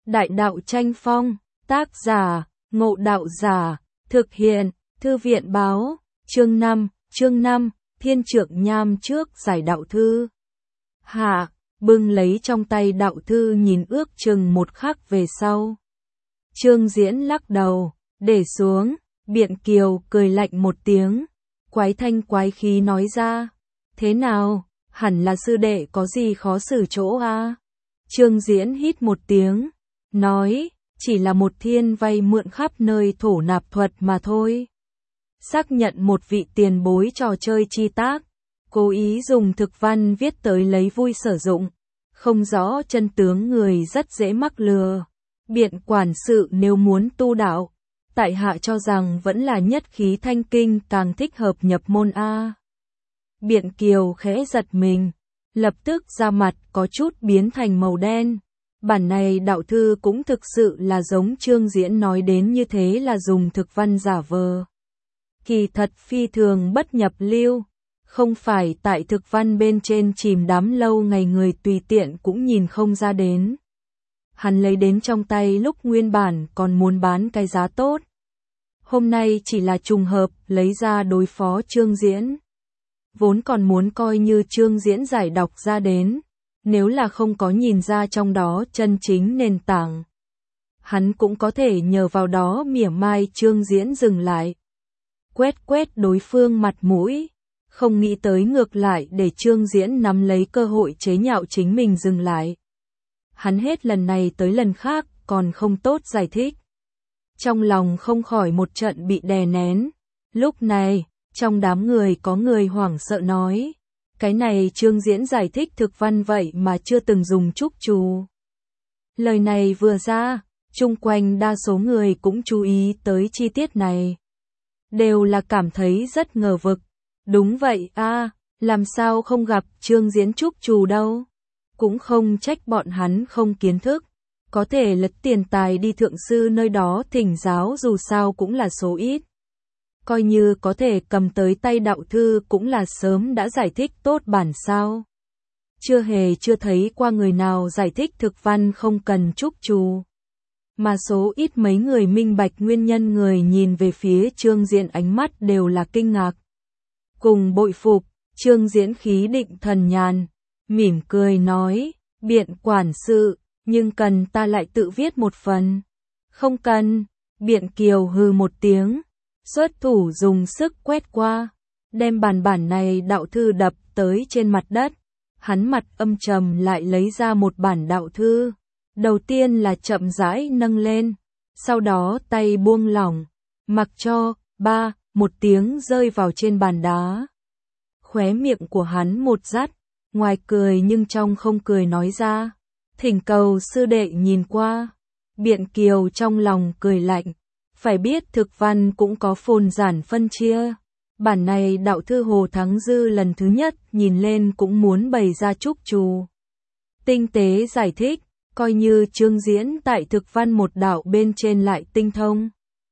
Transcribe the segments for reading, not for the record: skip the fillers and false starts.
Đại đạo tranh phong, tác giả, Ngộ Đạo Giả, thực hiện, Thư viện báo, chương 5, Thiên Trượng Nham trước giải đạo thư. Hạ, bưng lấy trong tay đạo thư nhìn ước chừng một khắc về sau. Trương Diễn lắc đầu, để xuống, Biện Kiều cười lạnh một tiếng, quái thanh quái khí nói ra, thế nào, hẳn là sư đệ có gì khó xử chỗ à? Trương Diễn hít một tiếng, nói, chỉ là một thiên vay mượn khắp nơi thổ nạp thuật mà thôi. Xác nhận một vị tiền bối trò chơi chi tác, cố ý dùng thực văn viết tới lấy vui sử dụng, không rõ chân tướng người rất dễ mắc lừa. Biện quản sự nếu muốn tu đạo, tại hạ cho rằng vẫn là nhất khí thanh kinh càng thích hợp nhập môn A. Biện Kiều khẽ giật mình, lập tức da mặt có chút biến thành màu đen. Bản này đạo thư cũng thực sự là giống Trương Diễn nói đến như thế, là dùng thực văn giả vờ. Kỳ thật phi thường bất nhập lưu, không phải tại thực văn bên trên chìm đắm lâu ngày người tùy tiện cũng nhìn không ra đến. Hắn lấy đến trong tay lúc nguyên bản còn muốn bán cái giá tốt. Hôm nay chỉ là trùng hợp lấy ra đối phó Trương Diễn. Vốn còn muốn coi như Trương Diễn giải đọc ra đến, nếu là không có nhìn ra trong đó chân chính nền tảng. Hắn cũng có thể nhờ vào đó mỉa mai Trương Diễn dừng lại. Quét đối phương mặt mũi, không nghĩ tới ngược lại để Trương Diễn nắm lấy cơ hội chế nhạo chính mình dừng lại. Hắn hết lần này tới lần khác còn không tốt giải thích. Trong lòng không khỏi một trận bị đè nén. Lúc này, trong đám người có người hoảng sợ nói, cái này Trương Diễn giải thích thực văn vậy mà chưa từng dùng trúc chú. Lời này vừa ra, chung quanh đa số người cũng chú ý tới chi tiết này. Đều là cảm thấy rất ngờ vực. Đúng vậy a, làm sao không gặp Trương Diễn trúc chú đâu. Cũng không trách bọn hắn không kiến thức. Có thể lật tiền tài đi thượng sư nơi đó thỉnh giáo dù sao cũng là số ít. Coi như có thể cầm tới tay đạo thư cũng là sớm đã giải thích tốt bản sao. Chưa thấy qua người nào giải thích thực văn không cần trúc chú. Mà số ít mấy người minh bạch nguyên nhân người nhìn về phía Trương Diễn ánh mắt đều là kinh ngạc. Cùng bội phục, Trương Diễn khí định thần nhàn, mỉm cười nói, Biện quản sự, nhưng cần ta lại tự viết một phần. Không cần, Biện Kiều hừ một tiếng, xuất thủ dùng sức quét qua, đem bản này đạo thư đập tới trên mặt đất. Hắn mặt âm trầm lại lấy ra một bản đạo thư. Đầu tiên là chậm rãi nâng lên, sau đó tay buông lỏng, mặc cho, một tiếng rơi vào trên bàn đá. Khóe miệng của hắn một dắt, ngoài cười nhưng trong không cười nói ra, thỉnh cầu sư đệ nhìn qua. Biện Kiều trong lòng cười lạnh, phải biết thực văn cũng có phồn giản phân chia. Bản này đạo thư Hồ Thắng Dư lần thứ nhất nhìn lên cũng muốn bày ra trúc chú. Tinh tế giải thích, coi như Trương Diễn tại thực văn một đạo bên trên lại tinh thông.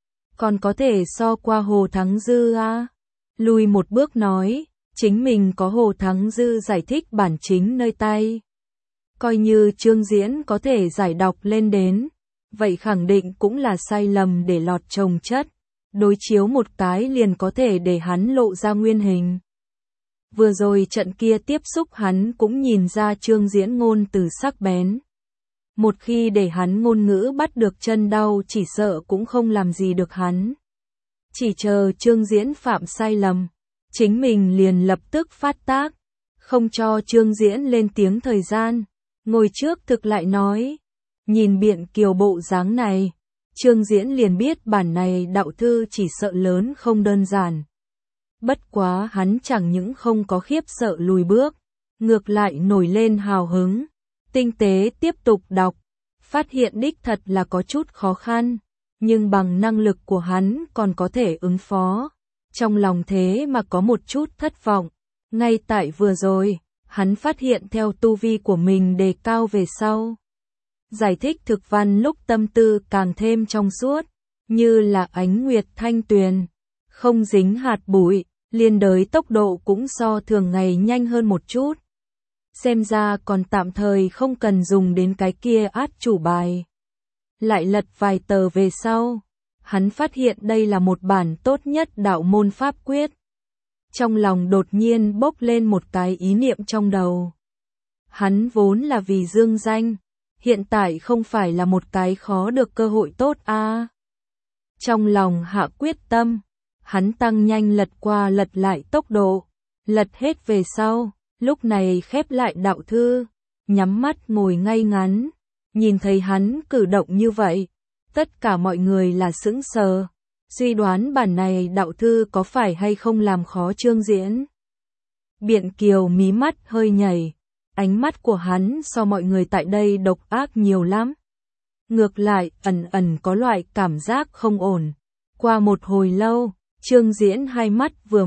Còn có thể so qua Hồ Thắng Dư à? Lùi một bước nói, chính mình có Hồ Thắng Dư giải thích bản chính nơi tay. Coi như Trương Diễn có thể giải đọc lên đến, vậy khẳng định cũng là sai lầm để lọt chồng chất. Đối chiếu một cái liền có thể để hắn lộ ra nguyên hình. Vừa rồi trận kia tiếp xúc hắn cũng nhìn ra Trương Diễn ngôn từ sắc bén. Một khi để hắn ngôn ngữ bắt được chân đau chỉ sợ cũng không làm gì được hắn. Chỉ chờ Trương Diễn phạm sai lầm, chính mình liền lập tức phát tác, không cho Trương Diễn lên tiếng thời gian. Ngồi trước thực lại nói, nhìn Biện Kiều bộ dáng này, Trương Diễn liền biết bản này đạo thư chỉ sợ lớn không đơn giản. Bất quá hắn chẳng những không có khiếp sợ lùi bước, ngược lại nổi lên hào hứng, tinh tế tiếp tục đọc, phát hiện đích thật là có chút khó khăn, nhưng bằng năng lực của hắn còn có thể ứng phó. Trong lòng thế mà có một chút thất vọng, ngay tại vừa rồi, hắn phát hiện theo tu vi của mình đề cao về sau. Giải thích thực văn lúc tâm tư càng thêm trong suốt, như là ánh nguyệt thanh tuyền, không dính hạt bụi, liên đới tốc độ cũng so thường ngày nhanh hơn một chút. Xem ra còn tạm thời không cần dùng đến cái kia át chủ bài. lại lật vài tờ về sau, hắn phát hiện đây là một bản tốt nhất đạo môn pháp quyết. Trong lòng đột nhiên bốc lên một cái ý niệm trong đầu. Hắn vốn là vì dương danh, hiện tại không phải là một cái khó được cơ hội tốt a. Trong lòng hạ quyết tâm, hắn tăng nhanh lật qua lật lại tốc độ, lật hết về sau, lúc này khép lại đạo thư, nhắm mắt ngồi ngay ngắn, nhìn thấy hắn cử động như vậy, tất cả mọi người là sững sờ, suy đoán bản này đạo thư có phải hay không làm khó Trương Diễn. Biện Kiều mí mắt hơi nhảy, ánh mắt của hắn so mọi người tại đây độc ác nhiều lắm. Ngược lại, ẩn ẩn có loại cảm giác không ổn. Qua một hồi lâu, Trương Diễn hai mắt vừa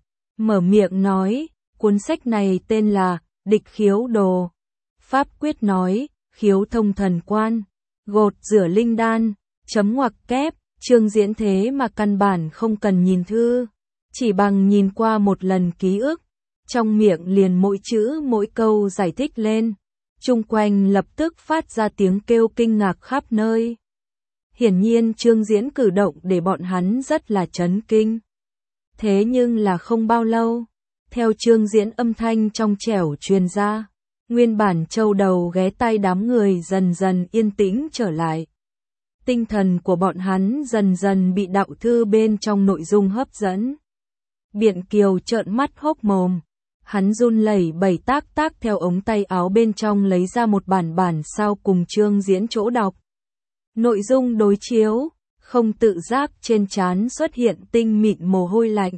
mở miệng nói, cuốn sách này tên là Địch Khiếu Đồ. Pháp quyết nói, khiếu thông thần quan, gột rửa linh đan, chấm ngoặc kép, Trương Diễn thế mà căn bản không cần nhìn thư, chỉ bằng nhìn qua một lần ký ức, trong miệng liền mỗi chữ mỗi câu giải thích lên, chung quanh lập tức phát ra tiếng kêu kinh ngạc khắp nơi. Hiển nhiên Trương Diễn cử động để bọn hắn rất là chấn kinh. Thế nhưng là không bao lâu, theo Trương Diễn âm thanh trong trẻo truyền ra, nguyên bản châu đầu ghé tai đám người dần dần yên tĩnh trở lại. Tinh thần của bọn hắn dần dần bị đạo thư bên trong nội dung hấp dẫn. Biện Kiều trợn mắt hốc mồm, hắn run lẩy bẩy tác theo ống tay áo bên trong lấy ra một bản sao cùng Trương Diễn chỗ đọc. Nội dung đối chiếu, không tự giác trên trán xuất hiện tinh mịn mồ hôi lạnh.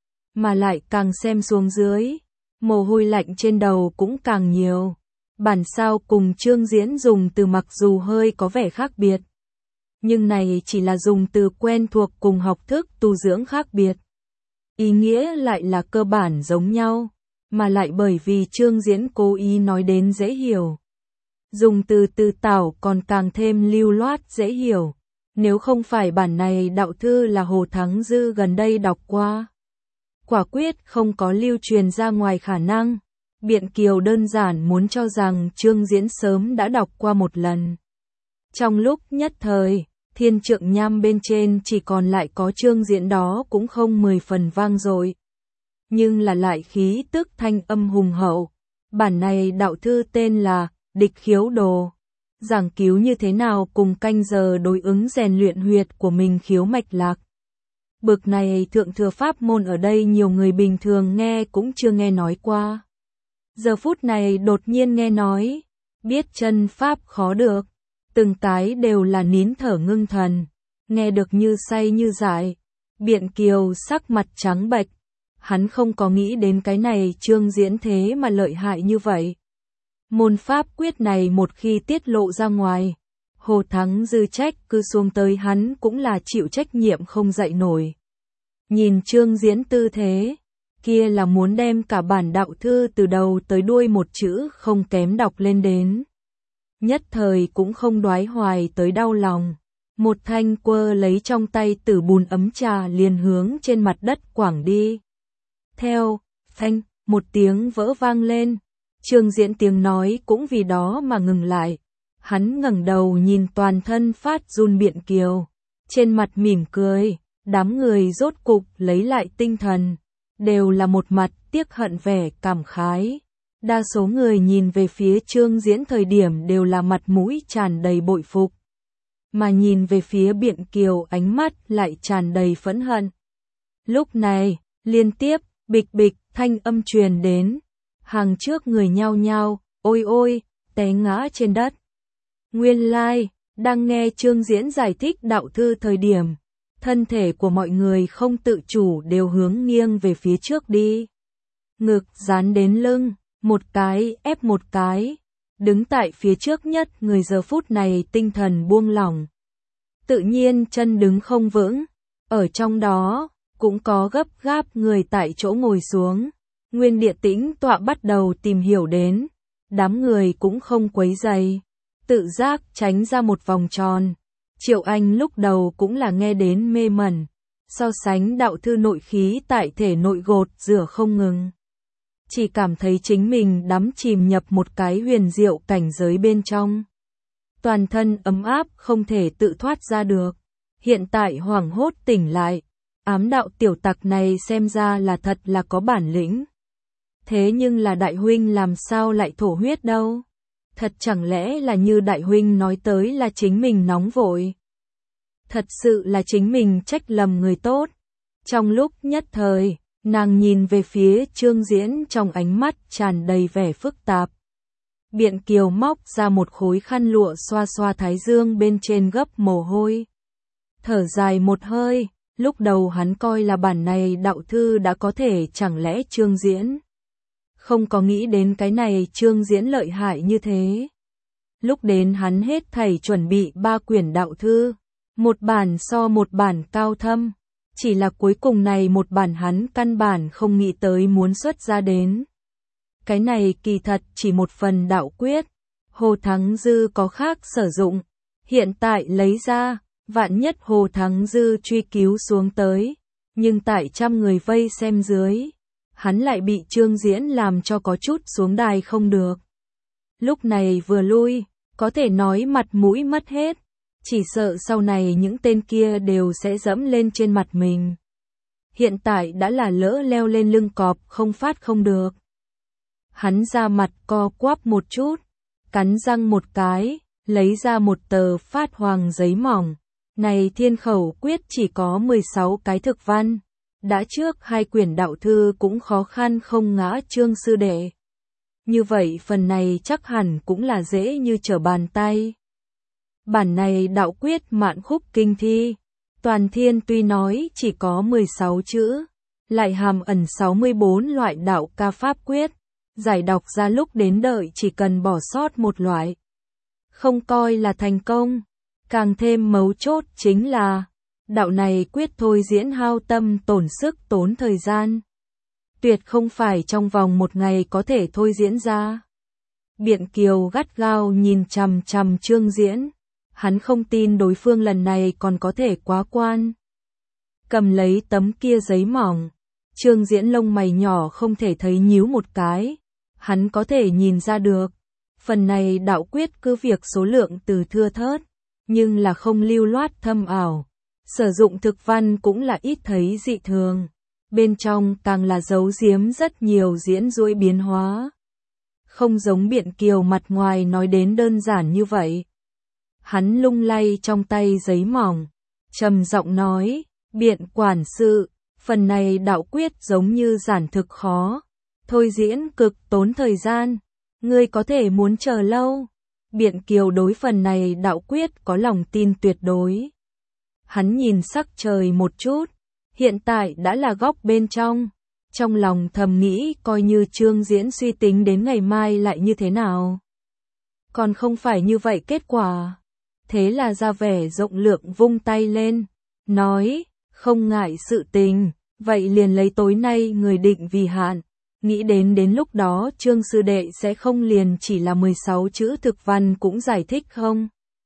Mà lại càng xem xuống dưới, mồ hôi lạnh trên đầu cũng càng nhiều. Bản sao cùng Trương Diễn dùng từ mặc dù hơi có vẻ khác biệt, nhưng này chỉ là dùng từ quen thuộc cùng học thức tu dưỡng khác biệt. Ý nghĩa lại là cơ bản giống nhau, mà lại bởi vì Trương Diễn cố ý nói đến dễ hiểu. Dùng từ từ tảo còn càng thêm lưu loát dễ hiểu. Nếu không phải bản này đạo thư là Hồ Thắng Dư gần đây đọc qua, quả quyết không có lưu truyền ra ngoài khả năng. Biện Kiều đơn giản muốn cho rằng Trương Diễn sớm đã đọc qua một lần. Trong lúc nhất thời, thiên trượng nham bên trên chỉ còn lại có Trương Diễn đó cũng không 10 phần vang dội, nhưng là lại khí tức thanh âm hùng hậu. Bản này đạo thư tên là Địch Khiếu Đồ, giảng cứu như thế nào cùng canh giờ đối ứng rèn luyện huyệt của mình khiếu mạch lạc. Bực này thượng thừa pháp môn ở đây nhiều người bình thường nghe cũng chưa nghe nói qua. Giờ phút này đột nhiên nghe nói, biết chân pháp khó được, từng cái đều là nín thở ngưng thần, nghe được như say như dại. Biện Kiều sắc mặt trắng bệch, hắn không có nghĩ đến cái này Trương Diễn thế mà lợi hại như vậy. Môn pháp quyết này một khi tiết lộ ra ngoài, Hồ Thắng Dư trách cứ xuống tới hắn cũng là chịu trách nhiệm không dậy nổi. Nhìn Trương Diễn tư thế, kia là muốn đem cả bản đạo thư từ đầu tới đuôi một chữ không kém đọc lên đến. Nhất thời cũng không đoái hoài tới đau lòng. Một thanh quơ lấy trong tay tử bùn ấm trà liền hướng trên mặt đất quảng đi. Theo, phanh, một tiếng vỡ vang lên. Trương Diễn tiếng nói cũng vì đó mà ngừng lại. Hắn ngẩng đầu nhìn toàn thân phát run Biện Kiều. Trên mặt mỉm cười, đám người rốt cục lấy lại tinh thần. Đều là một mặt tiếc hận vẻ cảm khái. Đa số người nhìn về phía Trương Diễn thời điểm đều là mặt mũi tràn đầy bội phục. Mà nhìn về phía Biện Kiều ánh mắt lại tràn đầy phẫn hận. Lúc này, liên tiếp, bịch bịch, thanh âm truyền đến. Hàng trước người nhao nhao, ôi ôi, té ngã trên đất. Nguyên lai, đang nghe Trương Diễn giải thích đạo thư thời điểm, thân thể của mọi người không tự chủ đều hướng nghiêng về phía trước đi. Ngực dán đến lưng, một cái ép một cái. Đứng tại phía trước nhất người giờ phút này tinh thần buông lỏng. Tự nhiên chân đứng không vững. Ở trong đó, cũng có gấp gáp người tại chỗ ngồi xuống. Nguyên địa tĩnh tọa bắt đầu tìm hiểu đến. Đám người cũng không quấy rầy, tự giác tránh ra một vòng tròn. Triệu Anh lúc đầu cũng là nghe đến mê mẩn. So sánh đạo thư nội khí tại thể nội gột rửa không ngừng. Chỉ cảm thấy chính mình đắm chìm nhập một cái huyền diệu cảnh giới bên trong. toàn thân ấm áp không thể tự thoát ra được. Hiện tại hoảng hốt tỉnh lại, ám đạo tiểu tặc này xem ra là thật là có bản lĩnh. Thế nhưng là đại huynh làm sao lại thổ huyết đâu? Thật chẳng lẽ là như đại huynh nói tới là chính mình nóng vội? Thật sự là chính mình trách lầm người tốt. Trong lúc nhất thời, nàng nhìn về phía Trương Diễn trong ánh mắt tràn đầy vẻ phức tạp. Biện Kiều móc ra một khối khăn lụa xoa xoa thái dương bên trên gấp mồ hôi. Thở dài một hơi, lúc đầu hắn coi là bản này đạo thư đã có thể, chẳng lẽ Trương Diễn không có nghĩ đến cái này Trương Diễn lợi hại như thế. Lúc đến hắn hết thảy chuẩn bị 3 quyển đạo thư, một bản so một bản cao thâm, chỉ là cuối cùng này một bản hắn căn bản không nghĩ tới muốn xuất ra đến. Cái này kỳ thật chỉ một phần đạo quyết, Hồ Thắng Dư có khác sử dụng, hiện tại lấy ra, vạn nhất Hồ Thắng Dư truy cứu xuống tới, nhưng tại trăm người vây xem dưới, hắn lại bị Trương Diễn làm cho có chút xuống đài không được. Lúc này vừa lui, có thể nói mặt mũi mất hết, chỉ sợ sau này những tên kia đều sẽ dẫm lên trên mặt mình. Hiện tại đã là lỡ leo lên lưng cọp không phát không được. Hắn ra mặt co quắp một chút, cắn răng một cái, lấy ra một tờ phát hoàng giấy mỏng. Này thiên khẩu quyết chỉ có 16 cái thực văn. Đã trước 2 quyển đạo thư cũng khó khăn không ngã Trương sư đệ. Như vậy phần này chắc hẳn cũng là dễ như trở bàn tay. Bản này đạo quyết mạn khúc kinh thi. Toàn thiên tuy nói chỉ có 16 chữ, lại hàm ẩn 64 loại đạo ca pháp quyết. Giải đọc ra lúc đến đợi chỉ cần bỏ sót một loại, không coi là thành công. Càng thêm mấu chốt chính là, đạo này quyết thôi diễn hao tâm tổn sức tốn thời gian. Tuyệt không phải trong vòng một ngày có thể thôi diễn ra. Biện Kiều gắt gao nhìn chằm chằm Trương Diễn, hắn không tin đối phương lần này còn có thể quá quan. Cầm lấy tấm kia giấy mỏng, Trương Diễn lông mày nhỏ không thể thấy nhíu một cái, hắn có thể nhìn ra được, phần này đạo quyết cứ việc số lượng từ thưa thớt, nhưng là không lưu loát thâm ảo, sử dụng thực văn cũng là ít thấy dị thường, bên trong càng là giấu giếm rất nhiều diễn duỗi biến hóa. Không giống Biện Kiều mặt ngoài nói đến đơn giản như vậy. Hắn lung lay trong tay giấy mỏng, trầm giọng nói, Biện quản sự, phần này đạo quyết giống như giản thực khó, thôi diễn cực tốn thời gian, ngươi có thể muốn chờ lâu. Biện Kiều đối phần này đạo quyết có lòng tin tuyệt đối. Hắn nhìn sắc trời một chút, hiện tại đã là góc bên trong lòng thầm nghĩ coi như Trương Diễn suy tính đến ngày mai lại như thế nào. Còn không phải như vậy kết quả. Thế là ra vẻ rộng lượng vung tay lên, nói, không ngại sự tình, vậy liền lấy tối nay người định vì hạn. Nghĩ đến lúc đó Trương sư đệ sẽ không liền chỉ là 16 chữ thực văn cũng giải thích không?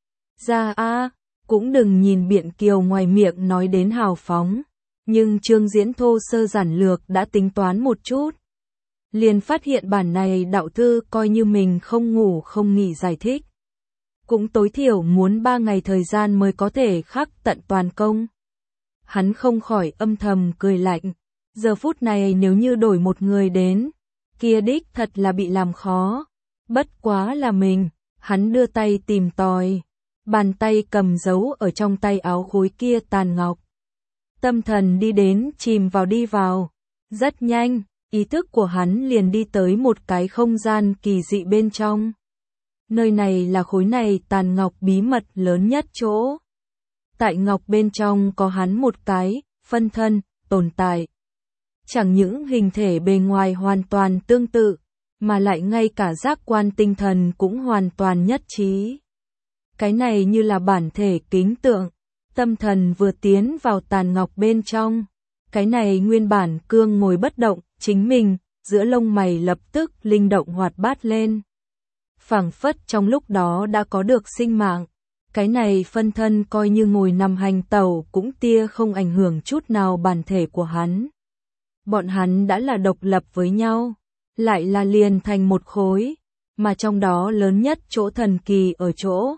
Ra cũng đừng nhìn Biện Kiều ngoài miệng nói đến hào phóng, nhưng Trương Diễn thô sơ giản lược đã tính toán một chút. Liền phát hiện bản này đạo thư coi như mình không ngủ không nghỉ giải thích. Cũng tối thiểu muốn 3 ngày thời gian mới có thể khắc tận toàn công. Hắn không khỏi âm thầm cười lạnh. Giờ phút này nếu như đổi một người đến, kia đích thật là bị làm khó. Bất quá là mình, hắn đưa tay tìm tòi, bàn tay cầm giấu ở trong tay áo khối kia tàn ngọc. Tâm thần đi đến chìm vào đi vào. Rất nhanh, ý thức của hắn liền đi tới một cái không gian kỳ dị bên trong. Nơi này là khối này tàn ngọc bí mật lớn nhất chỗ. Tại ngọc bên trong có hắn một cái phân thân tồn tại. Chẳng những hình thể bề ngoài hoàn toàn tương tự, mà lại ngay cả giác quan tinh thần cũng hoàn toàn nhất trí. Cái này như là bản thể kính tượng, tâm thần vừa tiến vào tàn ngọc bên trong. Cái này nguyên bản cương ngồi bất động, chính mình, giữa lông mày lập tức linh động hoạt bát lên. Phảng phất trong lúc đó đã có được sinh mạng. Cái này phân thân coi như ngồi nằm hành tẩu cũng tia không ảnh hưởng chút nào bản thể của hắn. Bọn hắn đã là độc lập với nhau, lại là liền thành một khối, mà trong đó lớn nhất chỗ thần kỳ ở chỗ,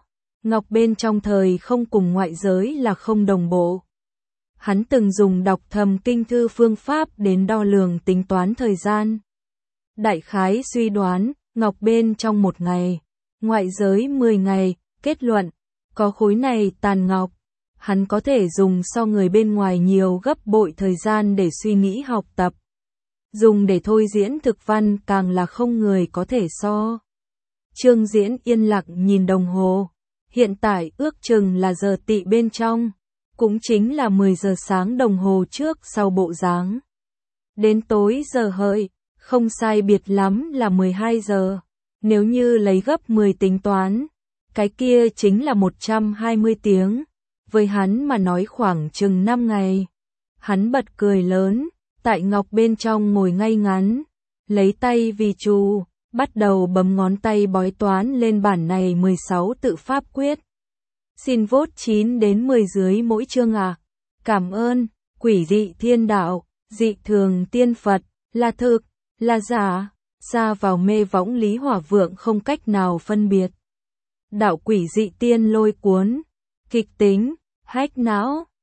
Ngọc bên trong thời không cùng ngoại giới là không đồng bộ. Hắn từng dùng đọc thầm kinh thư phương pháp đến đo lường tính toán thời gian. Đại khái suy đoán, Ngọc bên trong 1 ngày, ngoại giới 10 ngày, kết luận, có khối này tàn ngọc, hắn có thể dùng so người bên ngoài nhiều gấp bội thời gian để suy nghĩ học tập. Dùng để thôi diễn thực văn càng là không người có thể so. Trương Diễn yên lặng nhìn đồng hồ, hiện tại ước chừng là giờ tỵ bên trong, cũng chính là 10 giờ sáng đồng hồ trước sau bộ dáng. Đến tối giờ hợi, không sai biệt lắm là 12 giờ, nếu như lấy gấp 10 tính toán, cái kia chính là 120 tiếng, với hắn mà nói khoảng chừng 5 ngày. Hắn bật cười lớn, tại Ngọc bên trong ngồi ngay ngắn, lấy tay vì trù, bắt đầu bấm ngón tay bói toán lên bản này 16 tự pháp quyết. Xin vote 9 đến 10 dưới mỗi chương ạ. Cảm ơn, quỷ dị thiên đạo, dị thường tiên Phật, là thực, là giả, xa vào mê võng Lý Hỏa Vượng không cách nào phân biệt. Đạo quỷ dị tiên lôi cuốn, kịch tính, hách não.